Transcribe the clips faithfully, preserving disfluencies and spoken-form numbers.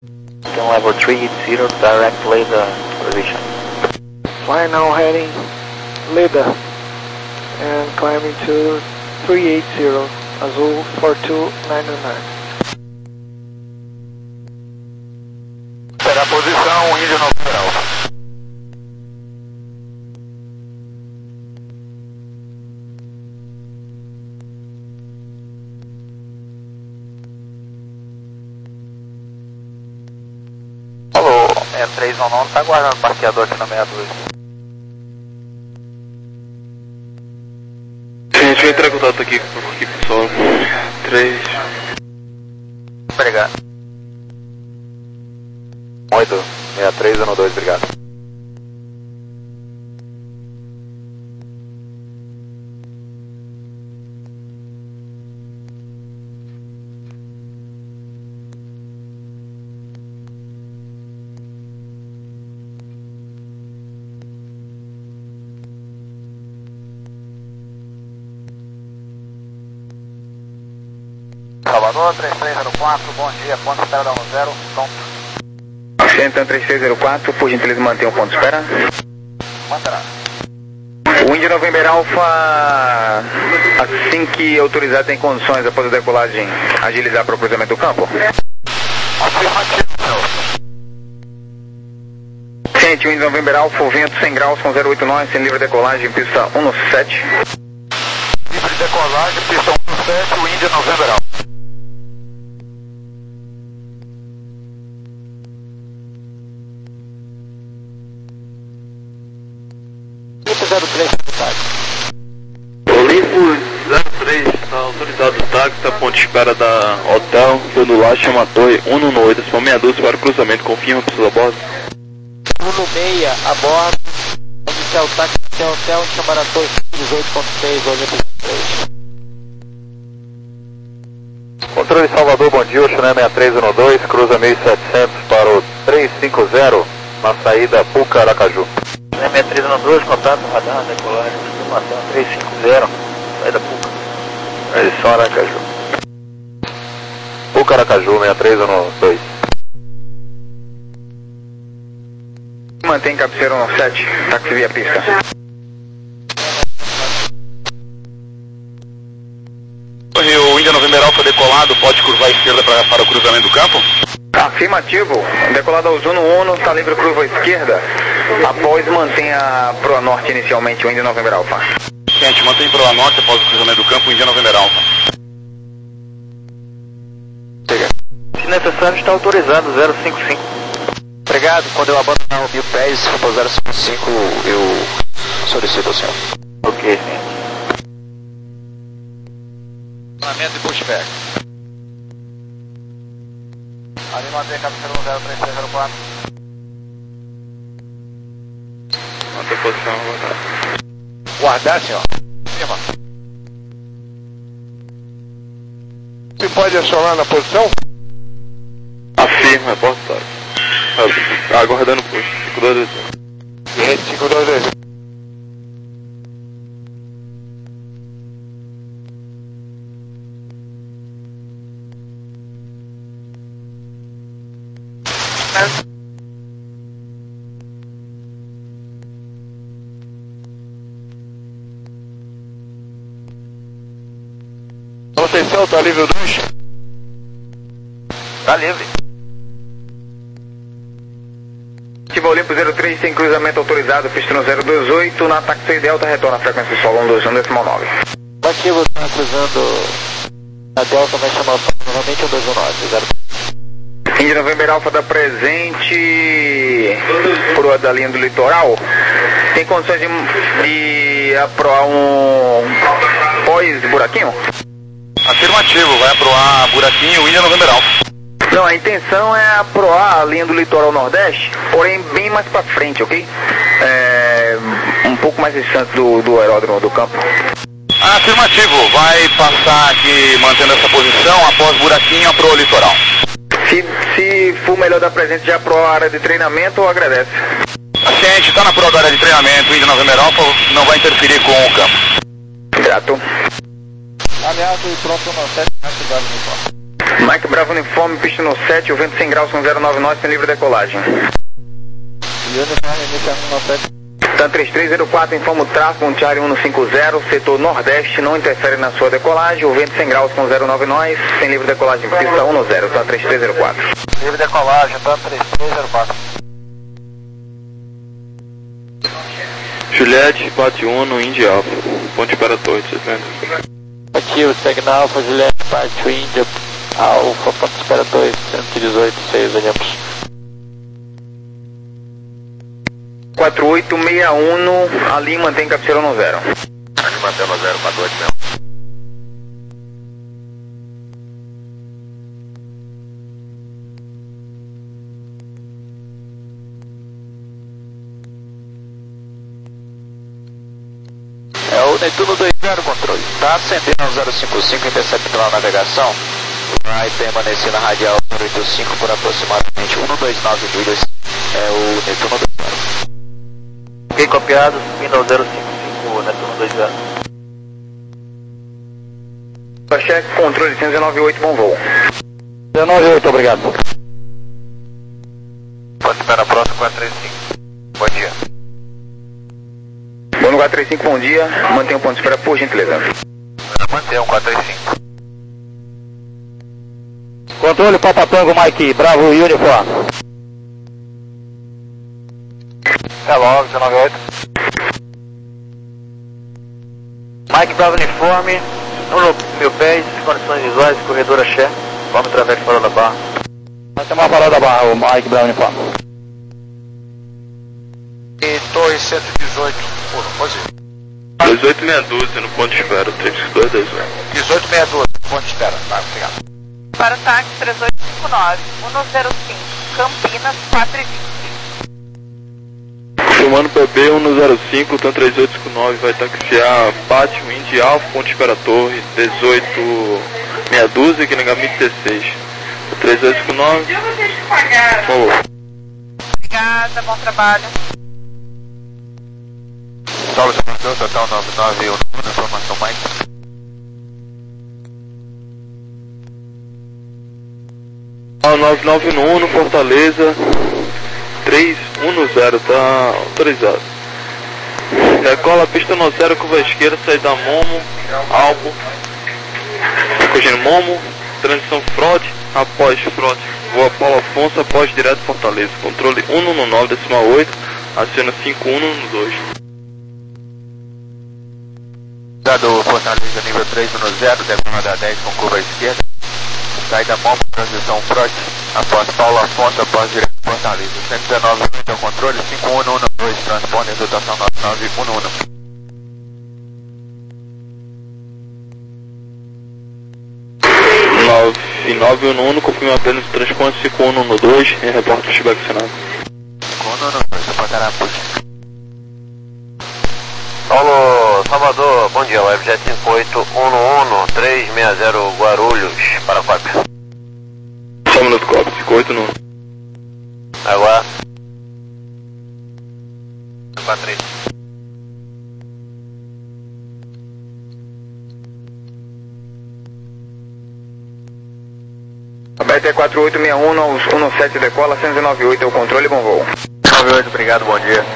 Can level three eight zero, direct LiDAR position. Fly now heading LiDAR and climbing to three eight zero, Azul four two nine nine. Será a posição, Índia November Alpha. Alô, sessenta e três nove nove, tá aguardando o parqueador aqui na sessenta e dois. Sim, a gente vai entrar em contato aqui com a equipe pessoal. três. Obrigado. oito, sessenta e três um dois, obrigado. Salvador, três três zero quatro, bom dia, ponto de espera da um zero, pronto. Centro três três zero quatro, por gentileza mantenha o ponto de espera. Manterá. O India November Alpha, assim que autorizado, tem condições após a decolagem agilizar para o cruzamento do campo? Afirmativo, senhor. Sente, o India November Alpha, o vento cem graus com zero oito nove, sem livre decolagem, pista um no sete. Livre decolagem, pista um no sete, o Índia November Alpha. zero três, Olimpo zero três, está autorizado o táxi, está ponto de espera da hotel, do lá chama Torre um no oito, são meia dúzia para o cruzamento, confirma pessoas a bordo. um no seis, a bordo, onde o táxi tem hotel, chamar a Torre dezoito ponto seis, Olimpo três. Controle Salvador, bom dia, Oxané sessenta e três um dois, cruza mil e setecentos para o três cinco zero, na saída Puca Aracaju. sessenta e três um dois, contato, radar, decolagem, estimação três cinco zero, saída Puca. Edição Aracaju. Puca Aracaju, sessenta e três um dois. Mantém cabeceira no sete, táxi via pista. O Índia November Alpha decolado, pode curvar à esquerda para, para o cruzamento do campo? Afirmativo, decolado ao Zuno um, está livre curva à esquerda. Após mantenha proa norte inicialmente, o India November Alpha. Gente, mantém proa norte após o cruzamento do campo, Índia November Alpha. Se necessário, está autorizado zero cinco cinco. Obrigado, quando eu abandonar o mil pés, se for zero cinco cinco, eu solicito ao senhor. Ok, sim. Planamento e pushback. Ali mantém cabeceira no zero três três zero quatro. Mantém posição, guardar. Guardar, senhor. Firma. Você pode acionar na posição? Afirma, é porta táxi. Ah, aguardando o posto, cinco dois dois. Rede cinco dois dois. Atenção, tá livre o dois? Tá livre. Ativa Olimpo zero três, tem cruzamento autorizado, pista no zero dois oito, na taxi Delta, retorna a frequência solo um dois um decimal nove. Ativo, está cruzando a Delta, vai chamar o solo novamente um dois um nove, zero. India November Alpha da presente, proa da linha do litoral. Tem condições de, de aproar um pós-buraquinho? Afirmativo, vai aproar buraquinho, Índia November Alpha. Não, a intenção é aproar a linha do litoral nordeste, porém bem mais pra frente, ok? É, um pouco mais distante do, do aeródromo do campo. Afirmativo, vai passar aqui mantendo essa posição, após buraquinho, aproa o litoral. Se, se for melhor da presente, já aproar a área de treinamento ou agradece? Paciente, está na proa da área de treinamento, Índia November Alpha, não vai interferir com o campo. Grato. Aliado e próprio no sete, atividade no campo. Mike Bravo Uniforme, pista no sete, o vento cem graus com zero nove nós, sem livre decolagem. TAM três três zero quatro, informa o tráfego, Montiari um cinco zero, setor nordeste, não interfere na sua decolagem, o vento cem graus com zero nove nós, sem livre decolagem, pista um zero, TAM três três zero quatro. Livre decolagem, TAM três três zero quatro. Juliette, bate um, Indy Alpha, ponte para a torre, sessenta. Ativo, Segna Alpha, Juliette, parte Indy Alpha, ponte para dois, cento e dezoito, seis, olhamos. quatro oito seis um, ali mantém captura no zero. Ali mantém no zero, quatro oito mesmo. É o Netuno dois zero, controle. Tá acendendo no zero cinco cinco, interceptando a navegação. Vai permanecer na radial zero oito cinco por aproximadamente um dois nove milhas. É o Netuno dois zero. Ok, copiado, subindo ao zero cinco cinco, Netuno dois zero. Cheque, controle cento e noventa e oito, bom voo. cento e noventa e oito, obrigado. Pode esperar próximo quatro três cinco. Bom dia. Bom no quatro três cinco, bom dia. Mantenha o ponto de espera, por gentileza. Mantenha um quatro três cinco. Controle Papa Tango, Mike, Bravo Uniform. Hello, cento e noventa e oito. Mike Bravo Uniforme, um mil pés, condições visuais, corredor axé. Vamos através de Farol da Barra. Vai ter uma Farol da Barra, o Mike Bravo Uniforme. E torre cento e dezoito, pô, pode ir. dezoito meia dúzia no ponto de espera, três dois dois zero. dezoito meia dúzia, ponto de espera. Tá, obrigado. Para o táxi três oito cinco nove, um zero cinco, Campinas quatro e vinte. Filmando P B um zero cinco, TAM três oito cinco nove, vai taxiar Pátio Indy Alpha, ponte espera torre, dezoito meia dúzia, Guilherme T seis. três oito cinco nove. Eu vou ter que pagar. Por favor. Obrigada, bom trabalho. Saulo de Brasil, total nove nove um, informação mais. nove nove um no Fortaleza, três um zero, tá autorizado. Decola pista no zero, curva esquerda, saída Momo, Albo, corrigindo Momo, transição Frode, após Frode, voa Paulo Afonso, após direto Fortaleza, controle um um nove, decimal oito, aciona cinco um um dois. Dado Fortaleza nível três um zero, decola da dez com curva esquerda, saída Momo, transição Frode, após Paulo Afonso, após direto Fortaleza, cento e dezenove, então controle cinco um um dois, transponder, dotação nove nove um um. nove nove um um, confirma apenas o transponder cinco um um dois, e reporta o feedback final. cinco um um dois, reportará a puxa. Paulo, Salvador, bom dia, Webjet cinco oito um um, três seis zero Guarulhos, para Fábio. Só um minuto, cobre, cinco oito um. Agora. quatro três. B T quatro oito seis um, um sete decola, cento e noventa e oito é o controle, bom voo. noventa e oito, obrigado, bom dia.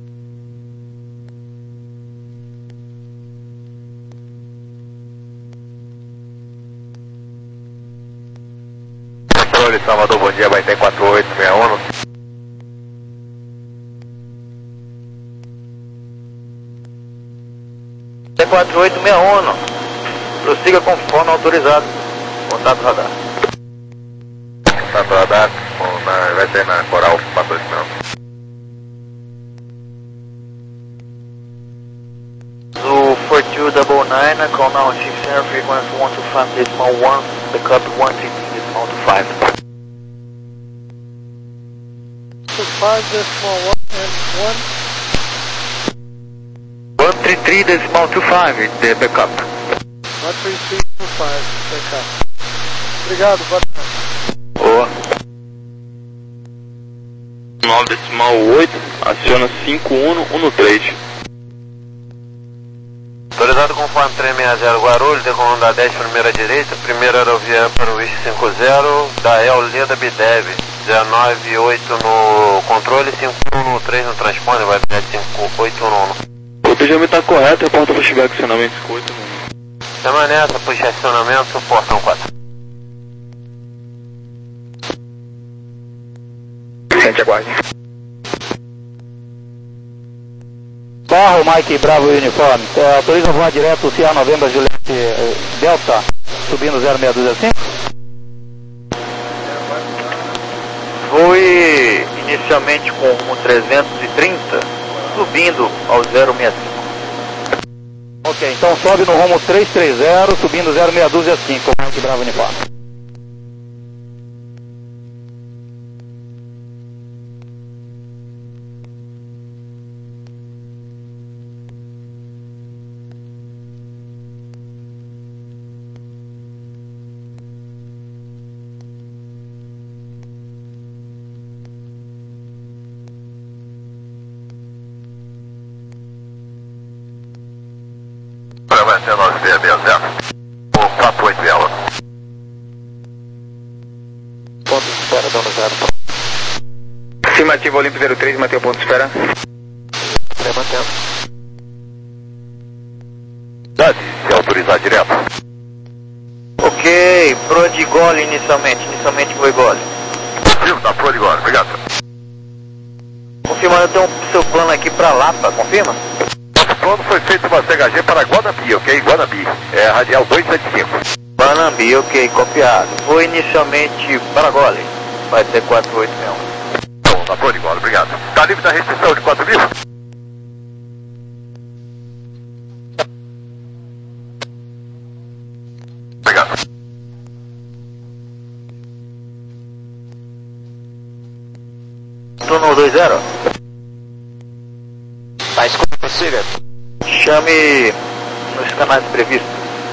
Controle Salvador, bom dia, B T quatro oito seis um. T quatro oito seis um, prossiga conforme autorizado. Contato radar. Contato radar, na, vai ser na Coral quatro oito seis um. O four two nine nine, call now on Chief Center, frequency one two five decimal one, the cup one three three decimal two five. two five decimal one and one. one three three decimal two five, the backup. one three three two five, backup. Obrigado, boa tarde. Boa. nove decimal oito, aciona cinco um um três. Autorizado conforme três três seis zero Guarulhos, decolando da dez, primeira direita, primeira aerovia para o I cinquenta, da El Leda Bidev, dezenove oito no controle, cinco um no três no transponder, vai pegar cinco oito no um. O Benjamin tá correto, reporta flashback, acionamento cinco oito no um. Chama nessa, puxa acionamento, portão quatro. Sente, aguarde. Barro, Mike Bravo Uniforme. É, autoriza voar direto C A Novembro Juliette eh, Delta, subindo zero seis dois cinco. Voe inicialmente com rumo trezentos e trinta, subindo ao zero seis cinco. Ok, então sobe no rumo trezentos e trinta, subindo zero seis dois cinco, Mike Bravo Uniforme. Vai ser nove seis seis zero. O quatro oito ela. Ponto de espera, dando zero. Afirmativo, Olimpo zero três, mantém o ponto de espera. Mantendo. Dade, se autorizar direto. Ok, pro de gole inicialmente, inicialmente foi gole. Vivo, tá fora de agora, obrigado. Confirmando, tem um seu plano aqui pra Lapa, confirma? Nosso plano foi feito uma C H G para Guanabi, ok? Guanabi, é radial duzentos e setenta e cinco. Guanabi, ok, copiado. Foi inicialmente para gole, vai ser quatro oito seis um. Bom, tá fora de agora, obrigado. Tá livre da restrição de quatro mil? Obrigado. Turno dois zero. Tá escuro, prossiga. Chame nos canais previstos.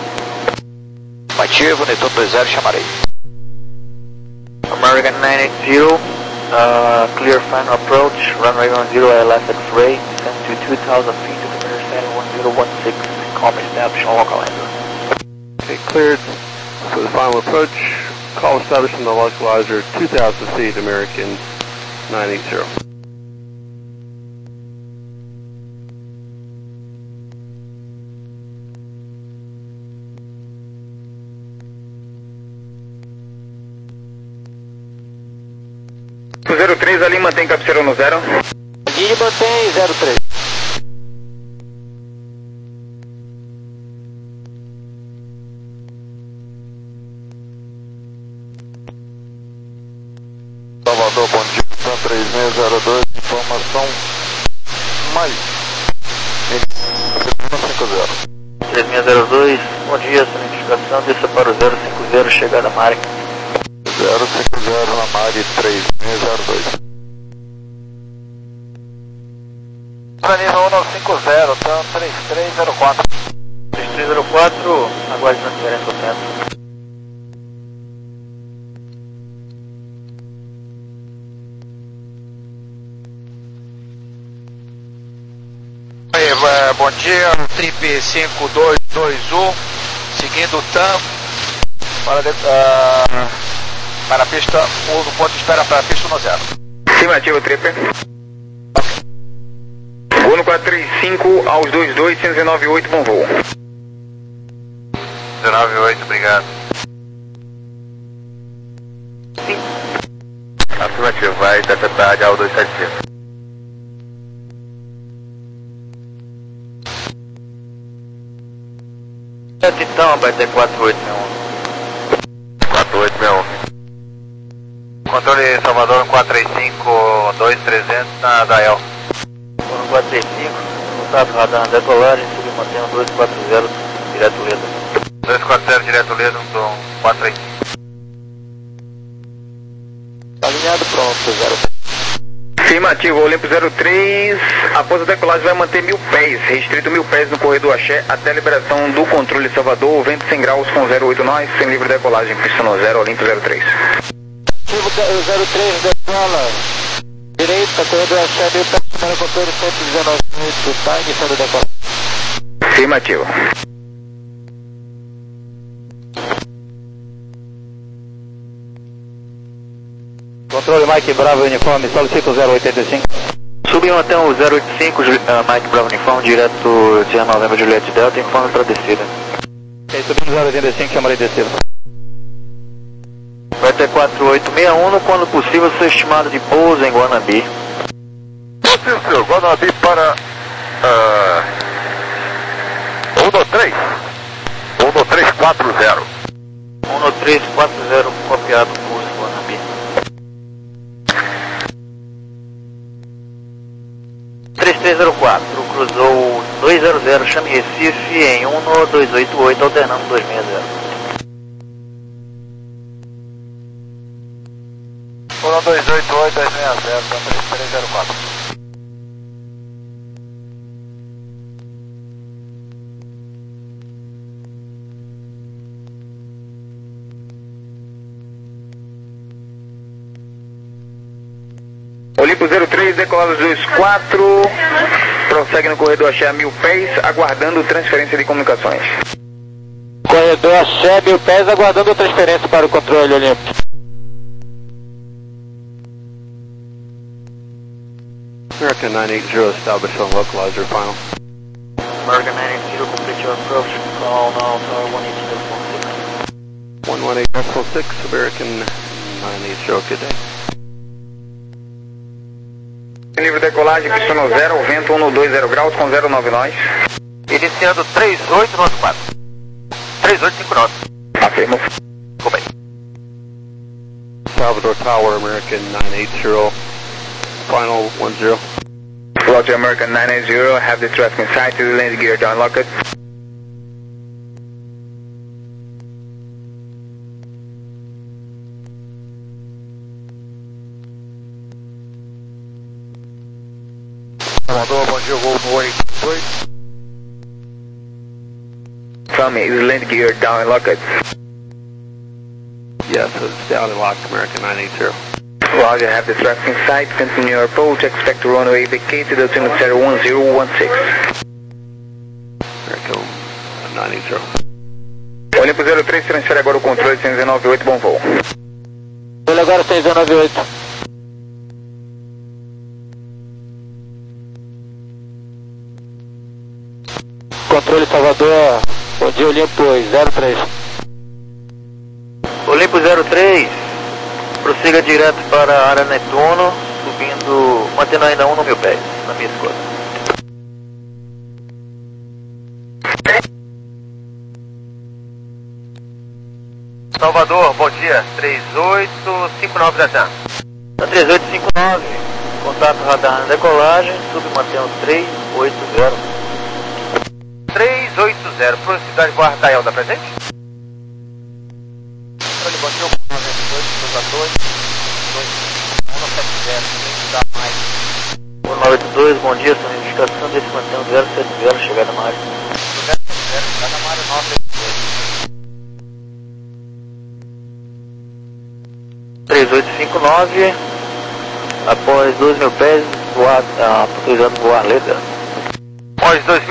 Ativo, Netuno dois zero, chamarei. American nine eighty, uh, clear final approach, runway one zero I L S X-ray, descend to two thousand feet to the mirror standing one zero one six, call me established on local landing. Okay, cleared for the final approach. Call established on the localizer, two thousand feet, American nine eighty. zero três ali, mantém captura no zero. Ali mantém zero três. Salvador, bom dia, Sam três seis zero dois, informação mais cinco zero. três seis zero dois, bom dia, sua identificação, desça para o zero cinco zero, chegada Mari. zero cinco zero na Mari três seis zero dois. Nível um nove cinco zero, então três três zero quatro. três três zero quatro, aguarde transferência ao centro. É, bom dia, Trip cinco dois dois um, seguindo o T A M para, de, uh, para a pista, o ponto de espera para a pista no zero. Afirmativo, Trip. Voo no quatro três cinco aos dois dois, cento e dezenove oito, bom voo. dezenove oito, obrigado. Sim. Afirmativo, vai interceptar radial duzentos e setenta e cinco. Então, vai ter quatro oito seis um. quatro oito seis um. Controle Salvador quatro três cinco dois trezentos na Dael. No quatro três cinco, contato radar decolagem, submantendo dois quatro zero, direto Leda. dois quatro zero direto Leda, um quatro três cinco. Alinhado, pronto, zero. Afirmativo, Olimpo zero três, após a decolagem vai manter mil pés, restrito mil pés no corredor Axé até a liberação do controle Salvador, vento cem graus com zero oito nós, sem livre decolagem, pista no zero, Olimpo zero três. Ativo zero três, decola, direita, corredor Axé, mil pés, para controle cento e dezenove minutos, está iniciando a decolagem. Afirmativo. controle, Mike Bravo Uniforme, solicita o zero oitenta e cinco. Subiu até o zero oitenta e cinco, uh, Mike Bravo Uniforme, direto de Novembro Juliette Delta, informe para descida. Ok, subindo zero oitenta e cinco, chamarei descida. Vai ter quatro oito seis um, quando possível, seu estimado de pouso em Guanabi. Sim, senhor, Guanabi para uh, um três. um três quatro zero. um três quatro zero, copiado, pouso em Guanabi. três três zero quatro, cruzou dois zero zero, chame Recife em um dois oito oito, alternando dois seis zero. um dois oito oito, dois seis zero, três três zero quatro. Olimpo zero três, decolado dois quatro, prossegue no corredor Axé a mil pés, aguardando transferência de comunicações. Corredor Axé, mil pés, aguardando transferência para o controle Olimpo. American nine eight zero, establish on localizer final. American nine eight zero, complete your approach, call now tower one eight zero four six. one one eight zero six, American nine eight zero, good day. Nível de decolagem, pista no zero, vento um dois zero graus com zero nove nós. Iniciando três oito nove quatro. três oito cinco nove. Afirmo. Ficou bem. Salvador Tower, American nine eight zero, final one zero. Roger, American nine eight zero, have the traffic in sight, to the landing gear down, lock it. Salvador, bom dia, voo no oito dois. Tommy, is the landing gear down and lock it. Yes, it's down and locked, American nine eight zero. Roger, have the traffic in sight, continue your approach, expect to runway vacated, altimeter zero one zero one six. American nine eight zero. Olimpo zero três, transfere agora o controle seis um nove oito, bom voo. Ele agora seis um nove oito. Controle Salvador, bom dia Olimpo zero três. Olimpo zero três, prossiga direto para a área Netuno, subindo, mantendo ainda um no mil pés, na minha escolha. Salvador, bom dia, três oito cinco nove Zatan. três oito cinco nove, contato radar na decolagem, submantendo três oito zero. três oito zero, velocidade Boa Arcael, da presente? Controle, bom dia, noventa e dois, dois dois, dois um sete zero, dá mais. um nove dois, bom dia, sua identificação desse mantendo zero sete zero, chegada na área. zero sete zero, chegada na área nove oito dois. três oito cinco nove, após dois mil pés, voar, ah, utilizando voar letra. Após dois